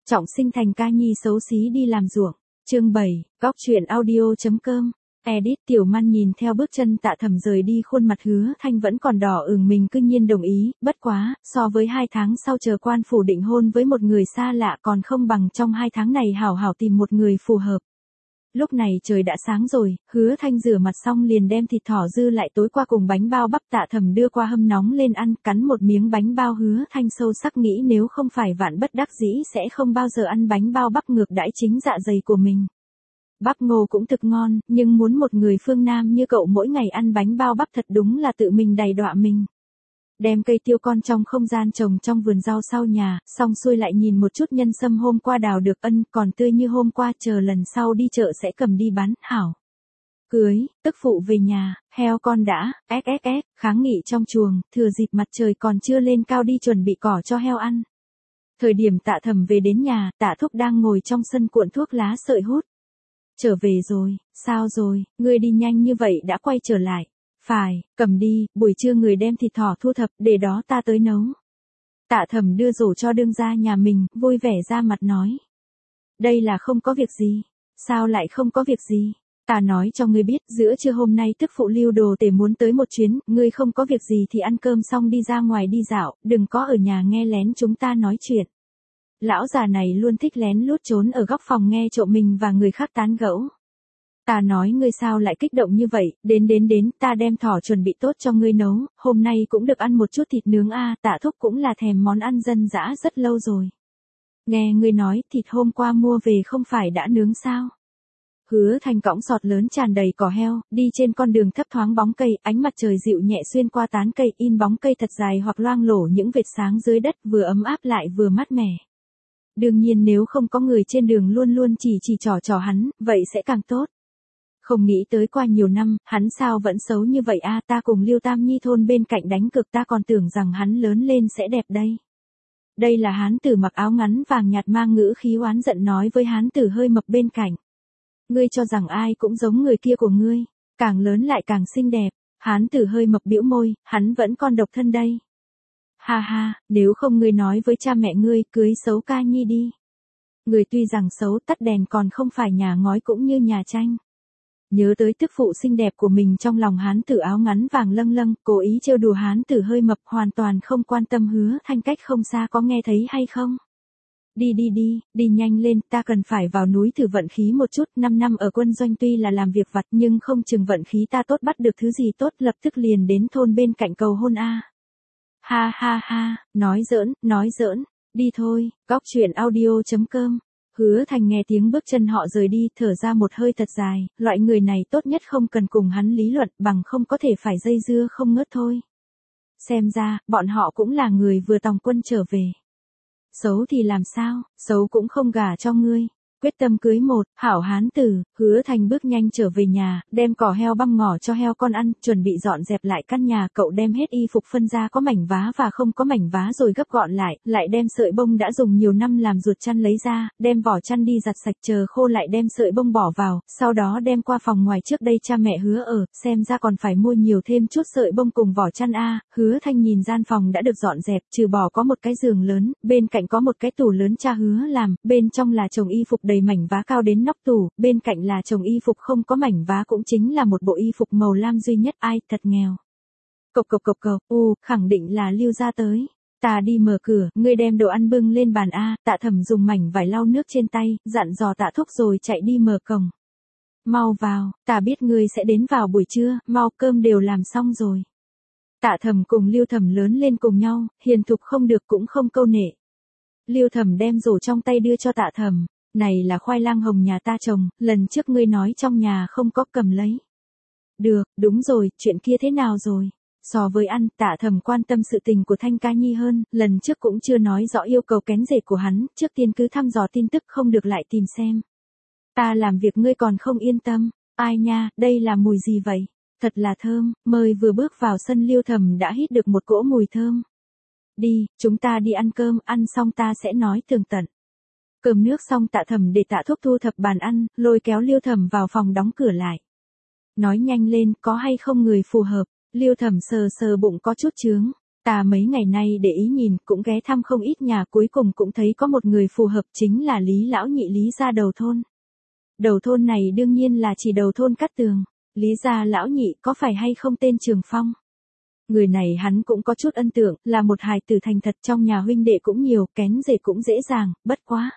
Trọng sinh thành ca nhi xấu xí đi làm ruộng. Chương 7, góc truyện audio.com. Edit. Tiểu Man nhìn theo bước chân Tạ Thẩm rời đi, khuôn mặt Hứa Thanh vẫn còn đỏ ửng, mình cư nhiên đồng ý, bất quá, so với 2 tháng sau chờ quan phủ định hôn với một người xa lạ còn không bằng trong 2 tháng này hảo hảo tìm một người phù hợp. Lúc này trời đã sáng rồi, Hứa Thanh rửa mặt xong liền đem thịt thỏ dư lại tối qua cùng bánh bao bắp Tạ Thẩm đưa qua hâm nóng lên ăn, cắn một miếng bánh bao, Hứa Thanh sâu sắc nghĩ nếu không phải vạn bất đắc dĩ sẽ không bao giờ ăn bánh bao bắp ngược đãi chính dạ dày của mình. Bắp ngô cũng thực ngon, nhưng muốn một người phương Nam như cậu mỗi ngày ăn bánh bao bắp thật đúng là tự mình đày đọa mình. Đem cây tiêu con trong không gian trồng trong vườn rau sau nhà, xong xuôi lại nhìn một chút nhân sâm hôm qua đào được, còn tươi như hôm qua, chờ lần sau đi chợ sẽ cầm đi bán, hảo. Cưới, tức phụ về nhà, heo con đã, kháng nghị trong chuồng, thừa dịp mặt trời còn chưa lên cao đi chuẩn bị cỏ cho heo ăn. Thời điểm Tạ Thẩm về đến nhà, Tạ Thúc đang ngồi trong sân cuộn thuốc lá sợi hút. Trở về rồi, sao rồi, ngươi đi nhanh như vậy đã quay trở lại. Phải, cầm đi, buổi trưa người đem thịt thỏ thu thập, để đó ta tới nấu. Tạ Thẩm đưa rổ cho đương gia nhà mình, vui vẻ ra mặt nói. Đây là không có việc gì. Sao lại không có việc gì? Ta nói cho ngươi biết, giữa trưa hôm nay tức phụ Lưu Đồ Tể muốn tới một chuyến, ngươi không có việc gì thì ăn cơm xong đi ra ngoài đi dạo, đừng có ở nhà nghe lén chúng ta nói chuyện. Lão già này luôn thích lén lút trốn ở góc phòng nghe trộm mình và người khác tán gẫu. Ta nói ngươi sao lại kích động như vậy, đến, ta đem thỏ chuẩn bị tốt cho ngươi nấu, hôm nay cũng được ăn một chút thịt nướng a. Tạ Thúc cũng là thèm món ăn dân dã rất lâu rồi. Nghe ngươi nói, thịt hôm qua mua về không phải đã nướng sao? Hứa Thanh cõng sọt lớn tràn đầy cỏ heo, đi trên con đường thấp thoáng bóng cây, ánh mặt trời dịu nhẹ xuyên qua tán cây, in bóng cây thật dài hoặc loang lổ những vệt sáng dưới đất, vừa ấm áp lại vừa mát mẻ. Đương nhiên nếu không có người trên đường luôn luôn chỉ trỏ hắn, vậy sẽ càng tốt. Không nghĩ tới qua nhiều năm, hắn sao vẫn xấu như vậy a? Ta cùng Liêu Tam Nhi thôn bên cạnh đánh cược, ta còn tưởng rằng hắn lớn lên sẽ đẹp đây. Đây là hán tử mặc áo ngắn vàng nhạt mang ngữ khí oán giận nói với hán tử hơi mập bên cạnh. Ngươi cho rằng ai cũng giống người kia của ngươi, càng lớn lại càng xinh đẹp. Hán tử hơi mập bĩu môi, hắn vẫn còn độc thân đây. Ha ha, nếu không ngươi nói với cha mẹ ngươi, cưới xấu ca nhi đi. Người tuy rằng xấu, tắt đèn còn không phải nhà ngói cũng như nhà tranh. Nhớ tới tức phụ xinh đẹp của mình, trong lòng hán tử áo ngắn vàng lâng lâng, cố ý trêu đùa hán tử hơi mập, hoàn toàn không quan tâm. Hứa Thanh cách không xa có nghe thấy hay không? Đi nhanh lên, ta cần phải vào núi thử vận khí một chút, 5 năm ở quân doanh tuy là làm việc vặt nhưng không chừng vận khí ta tốt bắt được thứ gì tốt, lập tức liền đến thôn bên cạnh cầu hôn a. Ha ha ha, nói giỡn, đi thôi. Góc truyện audio.com. Hứa Thành nghe tiếng bước chân họ rời đi, thở ra một hơi thật dài, loại người này tốt nhất không cần cùng hắn lý luận, bằng không có thể phải dây dưa không ngớt thôi. Xem ra, bọn họ cũng là người vừa tòng quân trở về. Xấu thì làm sao, xấu cũng không gả cho ngươi. Quyết tâm cưới một hảo hán tử. Hứa Thành bước nhanh trở về nhà, đem cỏ heo băm ngỏ cho heo con ăn, chuẩn bị dọn dẹp lại căn nhà. Cậu đem hết y phục phân ra có mảnh vá và không có mảnh vá rồi gấp gọn lại đem sợi bông đã dùng nhiều năm làm ruột chăn lấy ra, đem vỏ chăn đi giặt sạch, chờ khô lại đem sợi bông bỏ vào, sau đó đem qua phòng ngoài trước đây cha mẹ Hứa ở, xem ra còn phải mua nhiều thêm chút sợi bông cùng vỏ chăn a. Hứa Thanh nhìn gian phòng đã được dọn dẹp, trừ bỏ có một cái giường lớn, bên cạnh có một cái tủ lớn cha Hứa làm, bên trong là chồng y phục đầy mảnh vá cao đến nóc tủ, bên cạnh là chồng y phục không có mảnh vá, cũng chính là một bộ y phục màu lam duy nhất. Ai, thật nghèo. Cộc, khẳng định là Lưu gia tới. Ta đi mở cửa, ngươi đem đồ ăn bưng lên bàn a. Tạ Thẩm dùng mảnh vải lau nước trên tay, dặn dò Tạ Thúc rồi chạy đi mở cổng. Mau vào, ta biết ngươi sẽ đến vào buổi trưa, mau, cơm đều làm xong rồi. Tạ Thẩm cùng Lưu Thẩm lớn lên cùng nhau, hiền thục không được cũng không câu nệ. Lưu Thẩm đem rổ trong tay đưa cho Tạ Thẩm. Này là khoai lang hồng nhà ta trồng, lần trước ngươi nói trong nhà không có, cầm lấy. Được, đúng rồi, chuyện kia thế nào rồi? So với ăn, Tạ Thẩm quan tâm sự tình của Thanh ca nhi hơn, lần trước cũng chưa nói rõ yêu cầu kén rể của hắn, trước tiên cứ thăm dò tin tức, không được lại tìm xem. Ta làm việc ngươi còn không yên tâm. Ai nha, đây là mùi gì vậy? Thật là thơm. Mới vừa bước vào sân, Lưu Thẩm đã hít được một cỗ mùi thơm. Đi, chúng ta đi ăn cơm, ăn xong ta sẽ nói tường tận. Cơm nước xong, Tạ Thẩm để Tạ Thúc thu thập bàn ăn, lôi kéo Lưu Thẩm vào phòng đóng cửa lại. Nói nhanh lên, có hay không người phù hợp? Lưu Thẩm sờ bụng có chút chướng. Ta mấy ngày nay để ý nhìn, cũng ghé thăm không ít nhà, cuối cùng cũng thấy có một người phù hợp, chính là Lý lão nhị Lý gia đầu thôn. Đầu thôn này đương nhiên là chỉ đầu thôn Cát Tường. Lý gia lão nhị có phải hay không tên Trường Phong? Người này hắn cũng có chút ấn tượng, là một hài tử thành thật, trong nhà huynh đệ cũng nhiều, kén rể cũng dễ dàng, bất quá.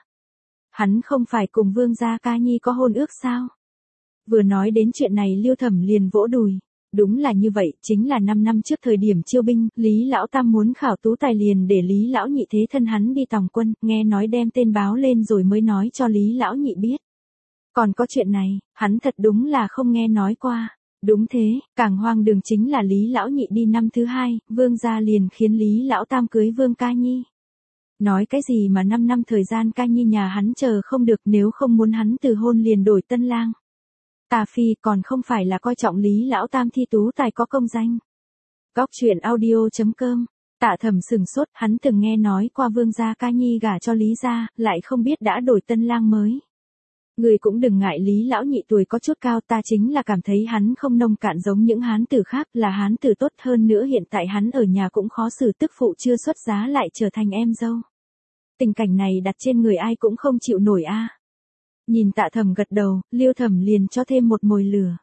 Hắn không phải cùng Vương gia ca nhi có hôn ước sao? Vừa nói đến chuyện này Liêu Thẩm liền vỗ đùi. Đúng là như vậy, chính là 5 năm trước thời điểm chiêu binh, Lý lão tam muốn khảo tú tài liền để Lý lão nhị thế thân hắn đi tòng quân, nghe nói đem tên báo lên rồi mới nói cho Lý lão nhị biết. Còn có chuyện này, hắn thật đúng là không nghe nói qua. Đúng thế, càng hoang đường chính là Lý lão nhị đi năm thứ 2, Vương gia liền khiến Lý lão tam cưới Vương ca nhi. Nói cái gì mà 5 năm thời gian ca nhi nhà hắn chờ không được, nếu không muốn hắn từ hôn liền đổi tân lang. Tà phi còn không phải là coi trọng Lý lão tam thi tú tài có công danh. Góc truyện audio.com. Tạ Thẩm sừng sốt, hắn từng nghe nói qua Vương gia ca nhi gả cho Lý gia, lại không biết đã đổi tân lang mới. Người cũng đừng ngại Lý lão nhị tuổi có chút cao, ta chính là cảm thấy hắn không nông cạn giống những hán tử khác, là hán tử tốt, hơn nữa hiện tại hắn ở nhà cũng khó xử, tức phụ chưa xuất giá lại trở thành em dâu. Tình cảnh này đặt trên người ai cũng không chịu nổi a. Nhìn Tạ Thẩm gật đầu, Liêu Thẩm liền cho thêm một mồi lửa.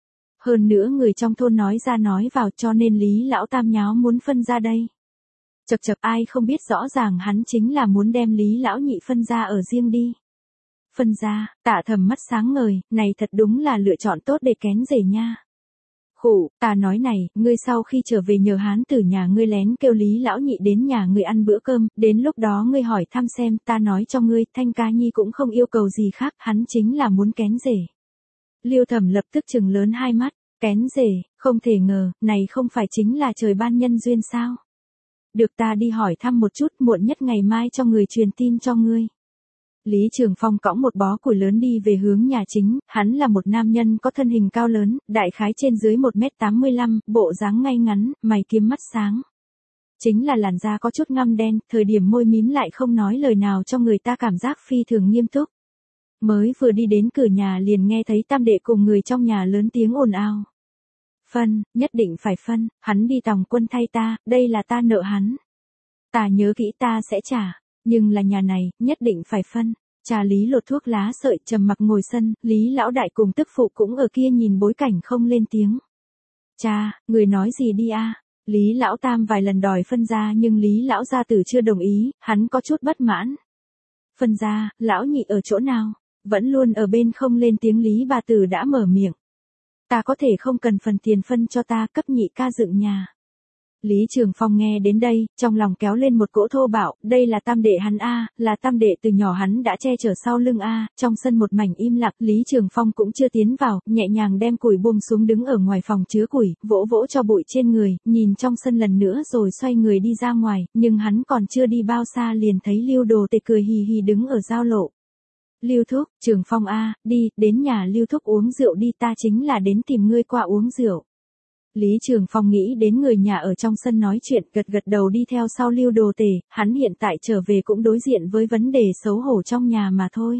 Hơn nữa người trong thôn nói ra nói vào, cho nên Lý lão tam nháo muốn phân ra đây. Chậc chậc, ai không biết rõ ràng hắn chính là muốn đem Lý lão nhị phân ra ở riêng đi. Phân ra, Tạ Thẩm mắt sáng ngời, này thật đúng là lựa chọn tốt để kén rể nha. Khụ, ta nói này, ngươi sau khi trở về nhờ hán tử nhà ngươi lén kêu Lý lão nhị đến nhà ngươi ăn bữa cơm, đến lúc đó ngươi hỏi thăm xem, ta nói cho ngươi, Thanh ca nhi cũng không yêu cầu gì khác, hắn chính là muốn kén rể. Liêu Thẩm lập tức trừng lớn hai mắt, kén rể, không thể ngờ, này không phải chính là trời ban nhân duyên sao? Được, ta đi hỏi thăm một chút, muộn nhất ngày mai cho người truyền tin cho ngươi. Lý Trường Phong cõng một bó củi lớn đi về hướng nhà chính, hắn là một nam nhân có thân hình cao lớn, đại khái trên dưới 1m85, bộ dáng ngay ngắn, mày kiếm mắt sáng. Chính là làn da có chút ngăm đen, thời điểm môi mím lại không nói lời nào cho người ta cảm giác phi thường nghiêm túc. Mới vừa đi đến cửa nhà liền nghe thấy tam đệ cùng người trong nhà lớn tiếng ồn ào. Phân, nhất định phải phân, hắn đi tòng quân thay ta, đây là ta nợ hắn. Ta nhớ kỹ ta sẽ trả. Nhưng là nhà này, nhất định phải phân. Cha Lý lột thuốc lá sợi, trầm mặc ngồi sân, Lý lão đại cùng tức phụ cũng ở kia nhìn bối cảnh không lên tiếng. Cha, người nói gì đi a? Lý lão tam vài lần đòi phân ra nhưng Lý lão gia tử chưa đồng ý, hắn có chút bất mãn. Phân ra, lão nhị ở chỗ nào? Vẫn luôn ở bên không lên tiếng, Lý bà tử đã mở miệng. Ta có thể không cần phần tiền phân cho ta, cấp nhị ca dựng nhà. Lý Trường Phong nghe đến đây, trong lòng kéo lên một cỗ thô bạo, đây là tam đệ hắn a, là tam đệ từ nhỏ hắn đã che chở sau lưng a. Trong sân một mảnh im lặng, Lý Trường Phong cũng chưa tiến vào, nhẹ nhàng đem củi buông xuống đứng ở ngoài phòng chứa củi, vỗ vỗ cho bụi trên người, nhìn trong sân lần nữa rồi xoay người đi ra ngoài, nhưng hắn còn chưa đi bao xa liền thấy Lưu Đồ Tề cười hì hì đứng ở giao lộ. Lưu thúc, Trường Phong a, đi, đến nhà Lưu thúc uống rượu đi, ta chính là đến tìm ngươi qua uống rượu. Lý Trường Phong nghĩ đến người nhà ở trong sân nói chuyện, gật gật đầu đi theo sau Lưu Đồ Tề, hắn hiện tại trở về cũng đối diện với vấn đề xấu hổ trong nhà mà thôi.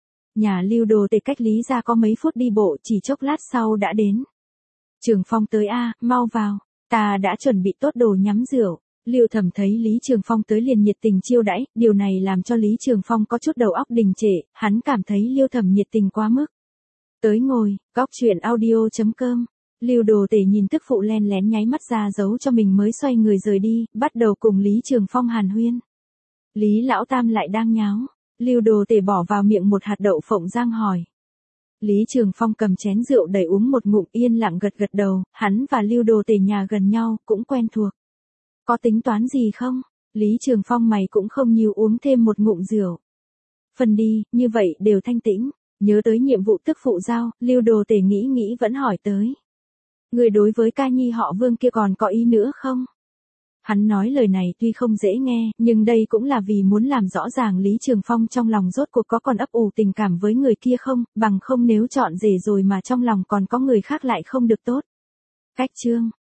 Nhà Lưu Đồ Tề cách Lý ra có mấy phút đi bộ, chỉ chốc lát sau đã đến. Trường Phong tới a, mau vào, ta đã chuẩn bị tốt đồ nhắm rượu. Lưu Thẩm thấy Lý Trường Phong tới liền nhiệt tình chiêu đãi, điều này làm cho Lý Trường Phong có chút đầu óc đình trệ, hắn cảm thấy Lưu Thẩm nhiệt tình quá mức. Tới ngồi, góc truyện audio.com. Lưu Đồ Tể nhìn tức phụ len lén nháy mắt ra dấu cho mình mới xoay người rời đi, bắt đầu cùng Lý Trường Phong hàn huyên. Lý lão tam lại đang nháo, Lưu Đồ Tể bỏ vào miệng một hạt đậu phộng rang hỏi. Lý Trường Phong cầm chén rượu đầy uống một ngụm, yên lặng gật gật đầu, hắn và Lưu Đồ Tể nhà gần nhau, cũng quen thuộc. Có tính toán gì không? Lý Trường Phong mày cũng không nhiều, uống thêm một ngụm rượu. Phần đi, như vậy đều thanh tĩnh, nhớ tới nhiệm vụ tức phụ giao, Lưu Đồ Tể nghĩ vẫn hỏi tới. Người đối với ca nhi họ Vương kia còn có ý nữa không? Hắn nói lời này tuy không dễ nghe, nhưng đây cũng là vì muốn làm rõ ràng Lý Trường Phong trong lòng rốt cuộc có còn ấp ủ tình cảm với người kia không, bằng không nếu chọn rể rồi mà trong lòng còn có người khác lại không được tốt. Cách chương